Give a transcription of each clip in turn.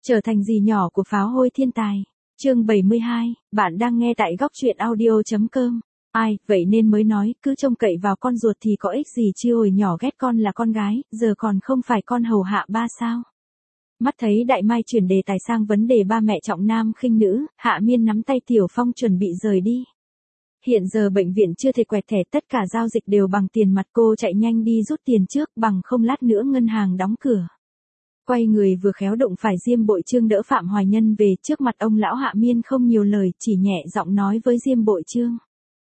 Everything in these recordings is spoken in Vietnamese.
Trở thành dì nhỏ của pháo hôi thiên tài. Chương 72, bạn đang nghe tại góc truyện audio.com. Ai, vậy nên mới nói, cứ trông cậy vào con ruột thì có ích gì chứ, hồi nhỏ ghét con là con gái, giờ còn không phải con hầu hạ ba sao. Mắt thấy Đại Mai chuyển đề tài sang vấn đề ba mẹ trọng nam khinh nữ, Hạ Miên nắm tay Tiểu Phong chuẩn bị rời đi. Hiện giờ bệnh viện chưa thể quẹt thẻ, tất cả giao dịch đều bằng tiền mặt, cô chạy nhanh đi rút tiền trước, bằng không lát nữa ngân hàng đóng cửa. Quay người vừa khéo đụng phải Diêm Bội Chương đỡ Phạm Hoài Nhân về, trước mặt ông lão Hạ Miên không nhiều lời, chỉ nhẹ giọng nói với Diêm Bội Chương.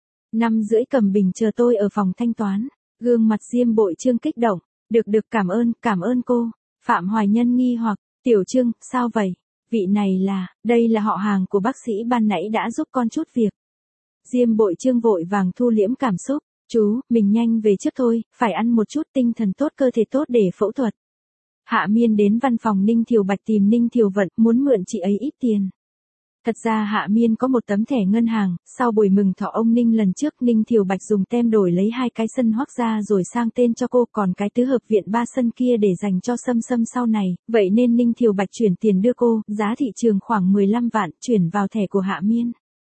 5:30 cầm bình chờ tôi ở phòng thanh toán. Gương mặt Diêm Bội Chương kích động. Được cảm ơn cô. Phạm Hoài Nhân nghi hoặc, Tiểu Chương, sao vậy? Vị này đây là họ hàng của bác sĩ ban nãy đã giúp con chút việc. Diêm Bội Chương vội vàng thu liễm cảm xúc. Chú, mình nhanh về trước thôi, phải ăn một chút, tinh thần tốt cơ thể tốt để phẫu thuật. Hạ Miên đến văn phòng Ninh Thiều Bạch tìm Ninh Thiều Vận, muốn mượn chị ấy ít tiền. Thật ra Hạ Miên có một tấm thẻ ngân hàng, sau buổi mừng thọ ông Ninh lần trước, Ninh Thiều Bạch dùng tem đổi lấy 2 cái sân hoác ra rồi sang tên cho cô, còn cái tứ hợp viện 3 sân kia để dành cho Sâm Sâm sau này, vậy nên Ninh Thiều Bạch chuyển tiền đưa cô, giá thị trường khoảng 15 vạn, chuyển vào thẻ của Hạ Miên.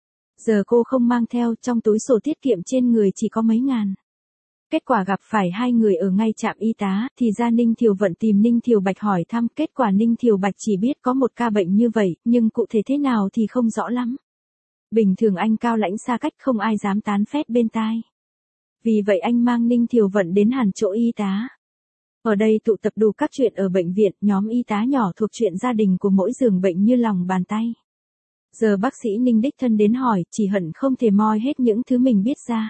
Giờ cô không mang theo, trong túi sổ tiết kiệm trên người chỉ có mấy ngàn. Kết quả gặp phải hai người ở ngay trạm y tá, thì ra Ninh Thiều Vận tìm Ninh Thiều Bạch hỏi thăm, kết quả Ninh Thiều Bạch chỉ biết có một ca bệnh như vậy, nhưng cụ thể thế nào thì không rõ lắm. Bình thường anh cao lãnh xa cách, không ai dám tán phét bên tai. Vì vậy anh mang Ninh Thiều Vận đến hẳn chỗ y tá. Ở đây tụ tập đủ các chuyện ở bệnh viện, nhóm y tá nhỏ thuộc chuyện gia đình của mỗi giường bệnh như lòng bàn tay. Giờ bác sĩ Ninh đích thân đến hỏi, chỉ hận không thể moi hết những thứ mình biết ra.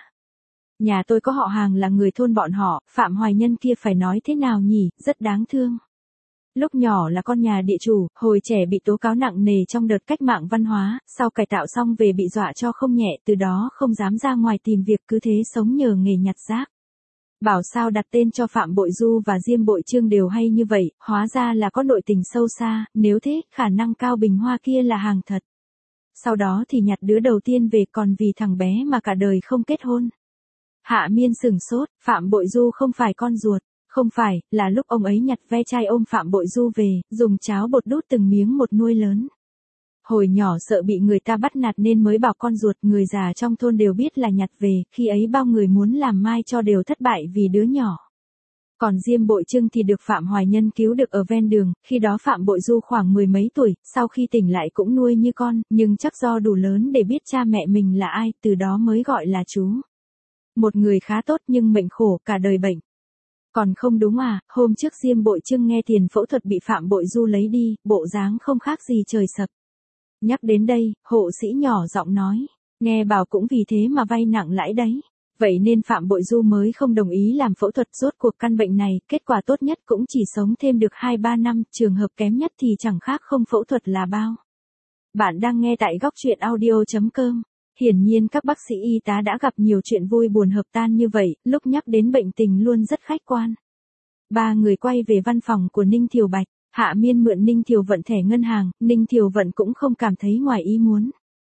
Nhà tôi có họ hàng là người thôn bọn họ, Phạm Hoài Nhân kia phải nói thế nào nhỉ, rất đáng thương. Lúc nhỏ là con nhà địa chủ, hồi trẻ bị tố cáo nặng nề trong đợt cách mạng văn hóa, sau cải tạo xong về bị dọa cho không nhẹ, từ đó không dám ra ngoài tìm việc, cứ thế sống nhờ nghề nhặt rác. Bảo sao đặt tên cho Phạm Bội Du và Diêm Bội Chương đều hay như vậy, hóa ra là có nội tình sâu xa, nếu thế, khả năng Cao Bình Hoa kia là hàng thật. Sau đó thì nhặt đứa đầu tiên về, còn vì thằng bé mà cả đời không kết hôn. Hạ Miên sửng sốt, Phạm Bội Du không phải con ruột, không phải, là lúc ông ấy nhặt ve chai ôm Phạm Bội Du về, dùng cháo bột đút từng miếng một nuôi lớn. Hồi nhỏ sợ bị người ta bắt nạt nên mới bảo con ruột, người già trong thôn đều biết là nhặt về, khi ấy bao người muốn làm mai cho đều thất bại vì đứa nhỏ. Còn Diêm Bội Chương thì được Phạm Hoài Nhân cứu được ở ven đường, khi đó Phạm Bội Du khoảng 10 mấy tuổi, sau khi tỉnh lại cũng nuôi như con, nhưng chắc do đủ lớn để biết cha mẹ mình là ai, từ đó mới gọi là chú. Một người khá tốt nhưng mệnh khổ, cả đời bệnh. Còn không đúng à, hôm trước Diêm Bội Chương nghe tiền phẫu thuật bị Phạm Bội Du lấy đi, bộ dáng không khác gì trời sập. Nhắc đến đây, hộ sĩ nhỏ giọng nói, nghe bảo cũng vì thế mà vay nặng lãi đấy. Vậy nên Phạm Bội Du mới không đồng ý làm phẫu thuật, rốt cuộc căn bệnh này, kết quả tốt nhất cũng chỉ sống thêm được 2-3 năm, trường hợp kém nhất thì chẳng khác không phẫu thuật là bao. Bạn đang nghe tại góc truyện audio.com. Hiển nhiên các bác sĩ y tá đã gặp nhiều chuyện vui buồn hợp tan như vậy, lúc nhắc đến bệnh tình luôn rất khách quan. Ba người quay về văn phòng của Ninh Thiều Bạch, Hạ Miên mượn Ninh Thiều Vận thẻ ngân hàng, Ninh Thiều Vận cũng không cảm thấy ngoài ý muốn.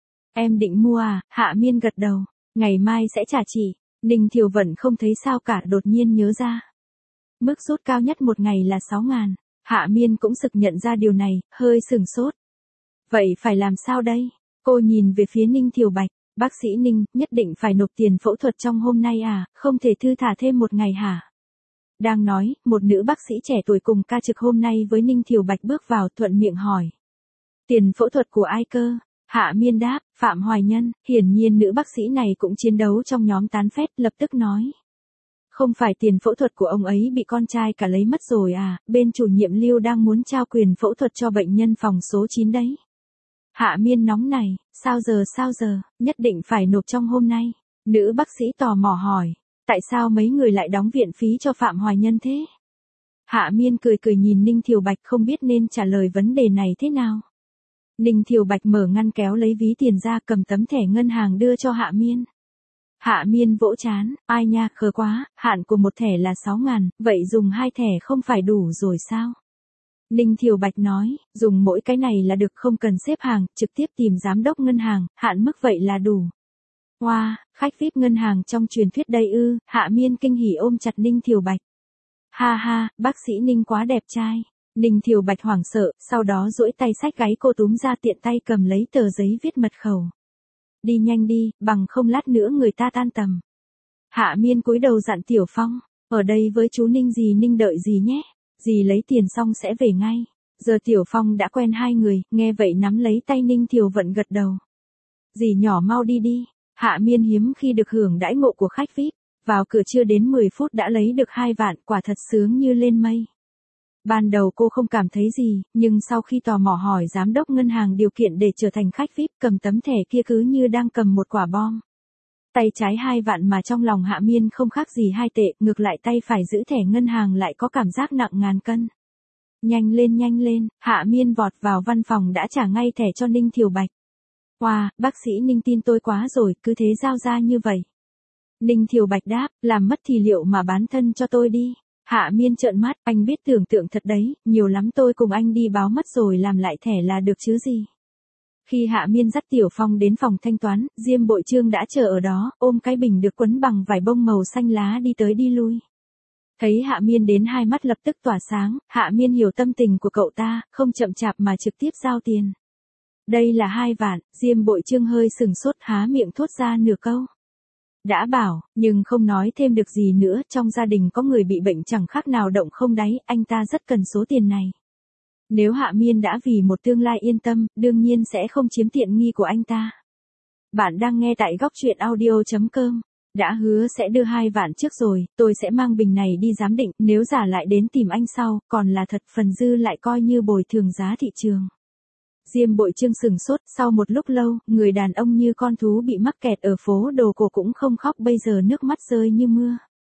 Em định mua à, Hạ Miên gật đầu, ngày mai sẽ trả chị. Ninh Thiều Vận không thấy sao cả, đột nhiên nhớ ra. Mức rút cao nhất một ngày là 6.000, Hạ Miên cũng sực nhận ra điều này, hơi sửng sốt. Vậy phải làm sao đây? Cô nhìn về phía Ninh Thiều Bạch, bác sĩ Ninh, nhất định phải nộp tiền phẫu thuật trong hôm nay à, không thể thư thả thêm một ngày hả? Đang nói, một nữ bác sĩ trẻ tuổi cùng ca trực hôm nay với Ninh Thiều Bạch bước vào, thuận miệng hỏi. Tiền phẫu thuật của ai cơ? Hạ Miên đáp, Phạm Hoài Nhân, hiển nhiên nữ bác sĩ này cũng chiến đấu trong nhóm tán phét, lập tức nói. Không phải tiền phẫu thuật của ông ấy bị con trai cả lấy mất rồi à, bên chủ nhiệm Lưu đang muốn trao quyền phẫu thuật cho bệnh nhân phòng số 9 đấy. Hạ Miên nóng này, sao giờ, nhất định phải nộp trong hôm nay. Nữ bác sĩ tò mò hỏi, tại sao mấy người lại đóng viện phí cho Phạm Hoài Nhân thế? Hạ Miên cười nhìn Ninh Thiều Bạch, không biết nên trả lời vấn đề này thế nào. Ninh Thiều Bạch mở ngăn kéo lấy ví tiền ra, cầm tấm thẻ ngân hàng đưa cho Hạ Miên. Hạ Miên vỗ trán, ai nha, khờ quá, hạn của một thẻ là 6.000, vậy dùng 2 thẻ không phải đủ rồi sao? Ninh Thiều Bạch nói, dùng mỗi cái này là được, không cần xếp hàng, trực tiếp tìm giám đốc ngân hàng, hạn mức vậy là đủ. Wow, khách VIP ngân hàng trong truyền thuyết đây ư, Hạ Miên kinh hỉ ôm chặt Ninh Thiều Bạch. Ha ha, bác sĩ Ninh quá đẹp trai. Ninh Thiều Bạch hoảng sợ, sau đó duỗi tay xách gáy cô túm ra tiện tay cầm lấy tờ giấy viết mật khẩu. Đi nhanh đi, bằng không lát nữa người ta tan tầm. Hạ Miên cúi đầu dặn Tiểu Phong, ở đây với chú Ninh đợi dì nhé, dì lấy tiền xong sẽ về ngay. Giờ Tiểu Phong đã quen hai người, nghe vậy nắm lấy tay Ninh Thiều Vận gật đầu. Dì nhỏ mau đi đi, Hạ Miên hiếm khi được hưởng đãi ngộ của khách VIP, vào cửa chưa đến 10 phút đã lấy được 2 vạn, quả thật sướng như lên mây. Ban đầu cô không cảm thấy gì, nhưng sau khi tò mò hỏi giám đốc ngân hàng điều kiện để trở thành khách VIP, cầm tấm thẻ kia cứ như đang cầm một quả bom. Tay trái 2 vạn mà trong lòng Hạ Miên không khác gì 2 tệ, ngược lại tay phải giữ thẻ ngân hàng lại có cảm giác nặng ngàn cân. Nhanh lên, Hạ Miên vọt vào văn phòng đã trả ngay thẻ cho Ninh Thiều Bạch. Wow, bác sĩ Ninh tin tôi quá rồi, cứ thế giao ra như vậy. Ninh Thiều Bạch đáp, làm mất thì liệu mà bán thân cho tôi đi. Hạ Miên trợn mắt, anh biết tưởng tượng thật đấy, nhiều lắm tôi cùng anh đi báo mất rồi làm lại thẻ là được chứ gì. Khi Hạ Miên dắt Tiểu Phong đến phòng thanh toán, Diêm Bội Trương đã chờ ở đó, ôm cái bình được quấn bằng vải bông màu xanh lá đi tới đi lui. Thấy Hạ Miên đến hai mắt lập tức tỏa sáng, Hạ Miên hiểu tâm tình của cậu ta, không chậm chạp mà trực tiếp giao tiền. Đây là 2 vạn, Diêm Bội Trương hơi sừng sốt há miệng thốt ra nửa câu. Đã bảo, nhưng không nói thêm được gì nữa, trong gia đình có người bị bệnh chẳng khác nào động không đáy, anh ta rất cần số tiền này. Nếu Hạ Miên đã vì một tương lai yên tâm, đương nhiên sẽ không chiếm tiện nghi của anh ta. Bạn đang nghe tại góc truyện audio.com. Đã hứa sẽ đưa 2 vạn trước rồi, tôi sẽ mang bình này đi giám định, nếu giả lại đến tìm anh sau, còn là thật phần dư lại coi như bồi thường giá thị trường. Diêm Bội Trương sừng sốt, sau một lúc lâu, người đàn ông như con thú bị mắc kẹt ở phố đồ cổ cũng không khóc, bây giờ nước mắt rơi như mưa.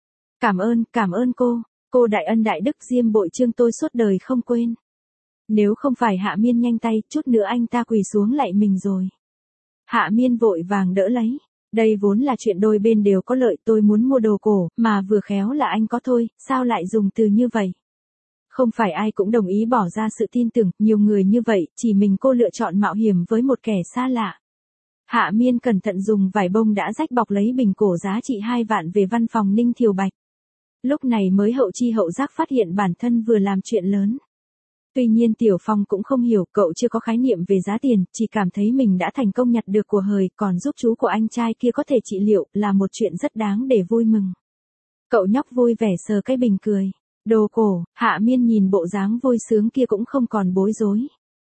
Cảm ơn cô đại ân đại đức Diêm Bội Trương tôi suốt đời không quên. Nếu không phải Hạ Miên nhanh tay, chút nữa anh ta quỳ xuống lạy mình rồi. Hạ Miên vội vàng đỡ lấy. Đây vốn là chuyện đôi bên đều có lợi, tôi muốn mua đồ cổ, mà vừa khéo là anh có thôi, sao lại dùng từ như vậy? Không phải ai cũng đồng ý bỏ ra sự tin tưởng, nhiều người như vậy, chỉ mình cô lựa chọn mạo hiểm với một kẻ xa lạ. Hạ Miên cẩn thận dùng vải bông đã rách bọc lấy bình cổ giá trị 2 vạn về văn phòng Ninh Thiều Bạch. Lúc này mới hậu chi hậu giác phát hiện bản thân vừa làm chuyện lớn. Tuy nhiên Tiểu Phong cũng không hiểu, cậu chưa có khái niệm về giá tiền, chỉ cảm thấy mình đã thành công nhặt được của hời, còn giúp chú của anh trai kia có thể trị liệu, là một chuyện rất đáng để vui mừng. Cậu nhóc vui vẻ sờ cái bình cười. Đồ cổ, Hạ Miên nhìn bộ dáng vui sướng kia cũng không còn bối rối.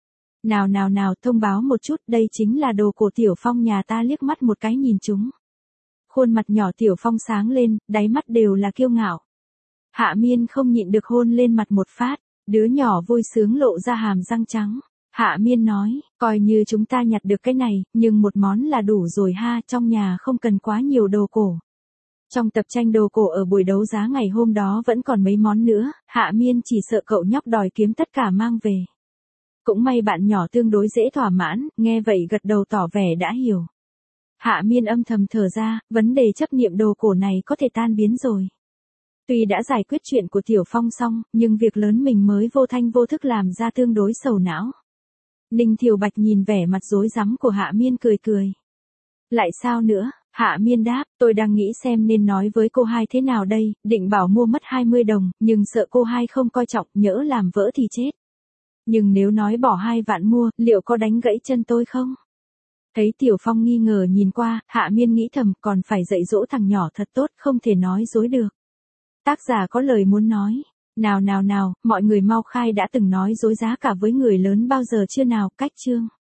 Nào, thông báo một chút, đây chính là đồ cổ Tiểu Phong nhà ta, liếc mắt một cái nhìn chúng. Khuôn mặt nhỏ Tiểu Phong sáng lên, đáy mắt đều là kiêu ngạo. Hạ Miên không nhịn được hôn lên mặt một phát, đứa nhỏ vui sướng lộ ra hàm răng trắng. Hạ Miên nói, coi như chúng ta nhặt được cái này, nhưng một món là đủ rồi ha, trong nhà không cần quá nhiều đồ cổ. Trong tập tranh đồ cổ ở buổi đấu giá ngày hôm đó vẫn còn mấy món nữa, Hạ Miên chỉ sợ cậu nhóc đòi kiếm tất cả mang về. Cũng may bạn nhỏ tương đối dễ thỏa mãn, nghe vậy gật đầu tỏ vẻ đã hiểu. Hạ Miên âm thầm thở ra, vấn đề chấp niệm đồ cổ này có thể tan biến rồi. Tuy đã giải quyết chuyện của Tiểu Phong xong, nhưng việc lớn mình mới vô thanh vô thức làm ra tương đối sầu não. Ninh Thiều Bạch nhìn vẻ mặt rối rắm của Hạ Miên cười. Lại sao nữa? Hạ Miên đáp, tôi đang nghĩ xem nên nói với cô hai thế nào đây, định bảo mua mất 20 đồng, nhưng sợ cô hai không coi trọng, nhỡ làm vỡ thì chết. Nhưng nếu nói bỏ 2 vạn mua, liệu có đánh gãy chân tôi không? Thấy Tiểu Phong nghi ngờ nhìn qua, Hạ Miên nghĩ thầm, còn phải dạy dỗ thằng nhỏ thật tốt, không thể nói dối được. Tác giả có lời muốn nói. Nào, mọi người mau khai, đã từng nói dối giá cả với người lớn bao giờ chưa nào, cách chương.